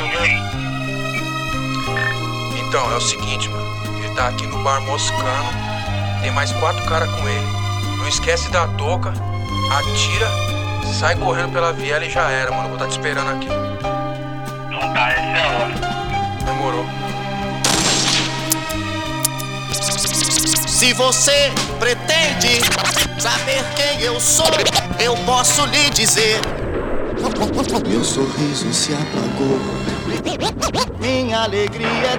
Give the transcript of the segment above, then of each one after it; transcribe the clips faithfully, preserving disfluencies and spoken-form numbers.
e aí? Então, é o seguinte, mano. Ele tá aqui no bar moscando. Tem mais quatro caras com ele. Não esquece da touca, atira, sai correndo pela viela e já era, mano. Vou estar te esperando aqui. Não tá, essa é a hora. Demorou. Se você pretende saber quem eu sou, eu posso lhe dizer. Meu sorriso se apagou, minha alegria é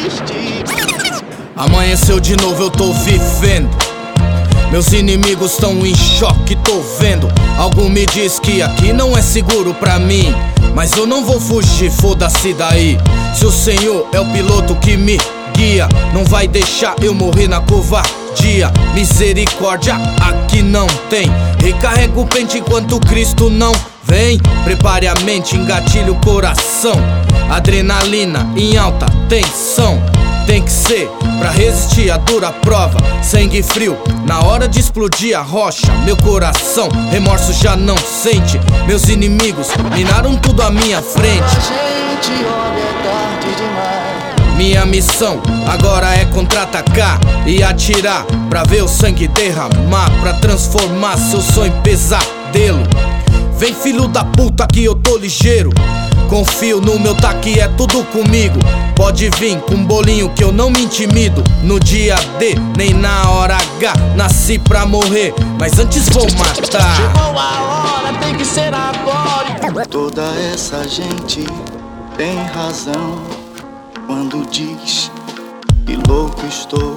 triste. Amanheceu de novo, eu tô vivendo. Meus inimigos tão em choque, tô vendo. Algo me diz que aqui não é seguro pra mim, mas eu não vou fugir, foda-se daí. Se o Senhor é o piloto que me guia, não vai deixar eu morrer na covardia. Misericórdia aqui não tem. Recarrega o pente enquanto Cristo não vem. Prepare a mente, engatilhe o coração. Adrenalina em alta tensão. Tem que ser pra resistir a dura prova. Sangue frio na hora de explodir a rocha. Meu coração, remorso já não sente. Meus inimigos minaram tudo à minha frente. Gente, olha, é tarde demais. Minha missão agora é contra-atacar e atirar pra ver o sangue derramar, pra transformar seu sonho em pesadelo. Vem filho da puta que eu tô ligeiro. Confio no meu taque, é tudo comigo. Pode vir com bolinho que eu não me intimido. No dia D, nem na hora H. Nasci pra morrer, mas antes vou matar. Chegou a hora, tem que ser agora. Toda essa gente tem razão quando diz que louco estou,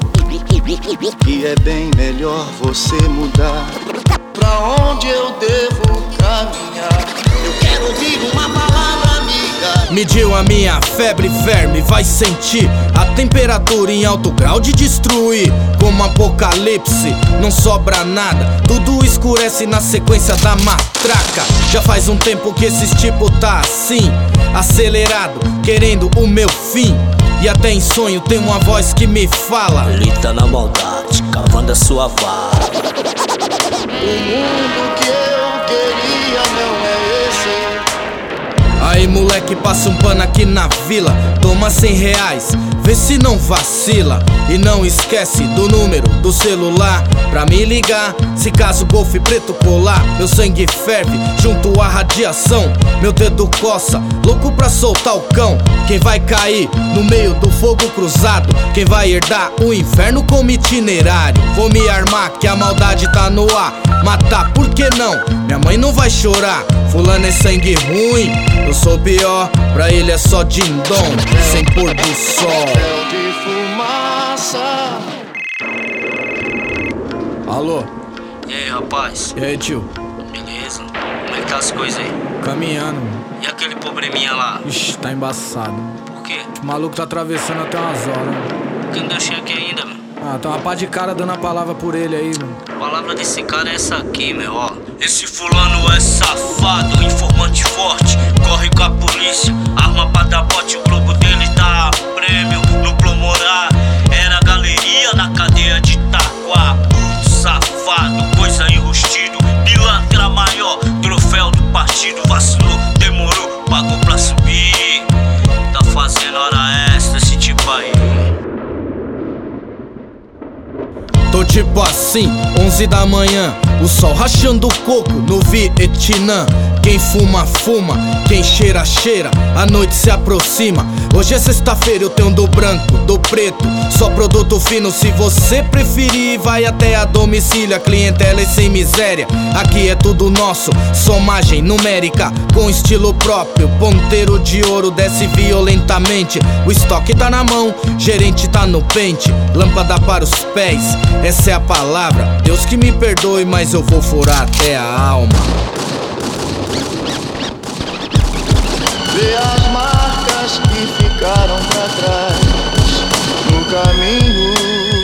que é bem melhor você mudar. Pra onde eu devo caminhar? Eu quero ouvir uma palavra amiga. Mediu a minha febre, verme, vai sentir a temperatura em alto grau de destruir. Como apocalipse, não sobra nada, tudo escurece na sequência da matraca. Já faz um tempo que esses tipo tá assim, acelerado, querendo o meu fim. E até em sonho tem uma voz que me fala: ele tá na maldade, cavando a sua vaga. O mundo que eu queria não é esse. Aí moleque, passa um pano aqui na vila. Toma cem reais, vê se não vacila. E não esquece do número do celular pra me ligar, se caso o golfe preto colar. Meu sangue ferve junto à radiação. Meu dedo coça, louco pra soltar o cão. Quem vai cair no meio do fogo cruzado? Quem vai herdar o inferno como itinerário? Vou me armar que a maldade tá no ar. Matar, por que não? Minha mãe não vai chorar. Fulano é sangue ruim, eu sou pior. Pra ele é só dindom, sem pôr do sol. De fumaça. Alô? E aí, rapaz? E aí, tio? Beleza? Como é que tá as coisas aí? Caminhando. E aquele probleminha lá? Ixi, tá embaçado. Por quê? O maluco tá atravessando até umas horas. Porque não deu cheque ainda, mano. Ah, tem uma pá de cara dando a palavra por ele aí, mano. A palavra desse cara é essa aqui, meu, ó. Esse fulano é safado, informante forte, corre com a polícia, arma pra dar bote, o globo dele dá prêmio no Plomorá. Era galeria na cadeia de Itaquá. Puto safado, coisa enrustido, pilantra maior, troféu do partido, vacilou, demorou, pagou pra subir. Tá fazendo hora extra esse tipo aí. Tô tipo assim, onze da manhã, o sol rachando o coco no Vietnã. Quem fuma, fuma, quem cheira, cheira, a noite se aproxima. Hoje é sexta-feira, eu tenho do branco, do preto, só produto fino. Se você preferir, vai até a domicílio. A clientela é sem miséria, aqui é tudo nosso. Somagem numérica, com estilo próprio. Ponteiro de ouro desce violentamente. O estoque tá na mão, gerente tá no pente. Lâmpada para os pés, essa é a palavra. Deus que me perdoe, mas eu vou furar até a alma. Vê as marcas que ficaram pra trás no caminho.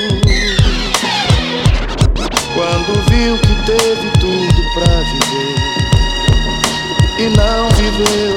Quando viu que teve tudo pra viver e não viveu.